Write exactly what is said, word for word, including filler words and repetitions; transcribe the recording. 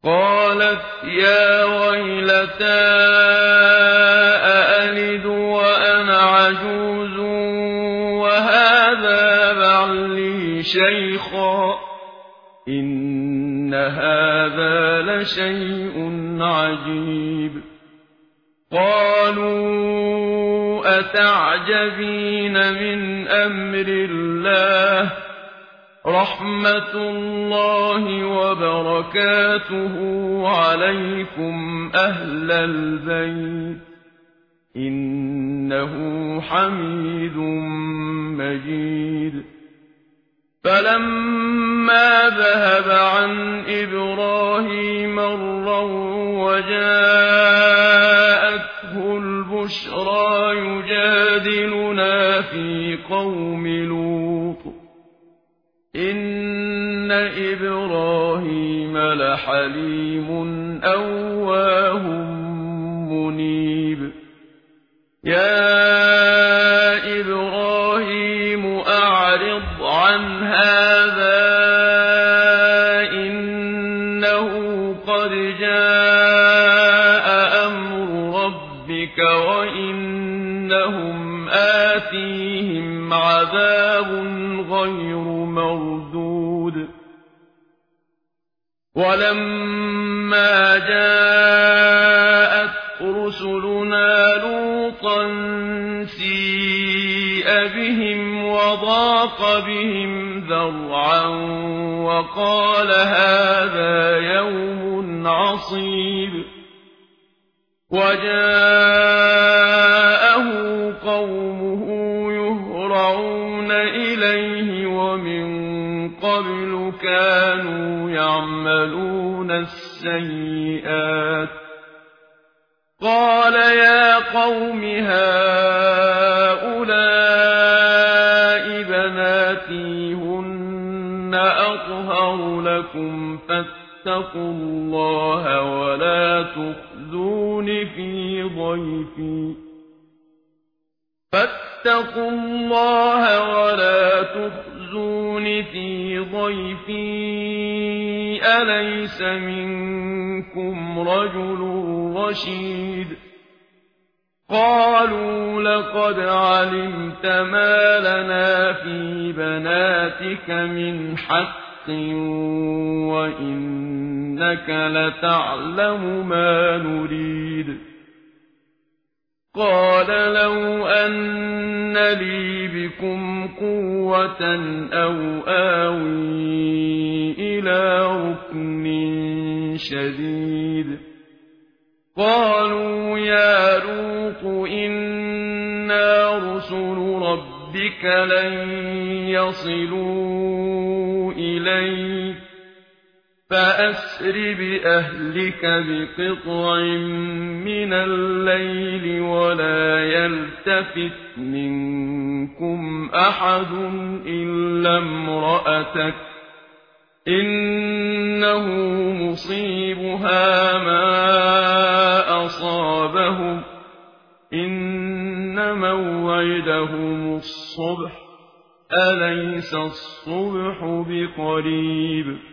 قالت يا ويلتى أألد وأنا عجوز وهذا بعلي شيخا إن هذا لشيء عجيب قالوا أتعجبين من أمر الله رحمة الله وبركاته عليكم أهل البيت إنه حميد مجيد فلما ذهب عن إبراهيم الروع وجاءته البشرى يجادلنا في قوم لوط إن إبراهيم لحليم أواه منيب يا إبراهيم أعرض عن هذا إنه قد جاء أمر ربك وإنهم آتيهم عذاب غير مردود ولما جاءت رسلنا لوطا سيء بهم وضاق بهم ذرعا وقال هذا يوم عصيب وجاءه قومه يهرعون إليه ومن قبل كانوا يعملون السيئات قال يا قوم هؤلاء بناتي هن أطهر لكم فاتقوا الله ولا تخزون في ضيفي فاتقوا الله ولا تخزون في ضيفي أليس منكم رجل رشيد قالوا لقد علمت ما لنا في بناتك من حق وإنك لتعلم ما نريد قال لو أن لي بكم قوة أو آوي إلى ركن شديد قالوا يا لوط إنا رسل ربك لن يصلوا إليك فأسر بأهلك بقطع من الليل ولا يلتفت منكم أحد إلا امرأتك إنه مصيبها ما أصابهم إن موعدهم الصبح أليس الصبح بقريب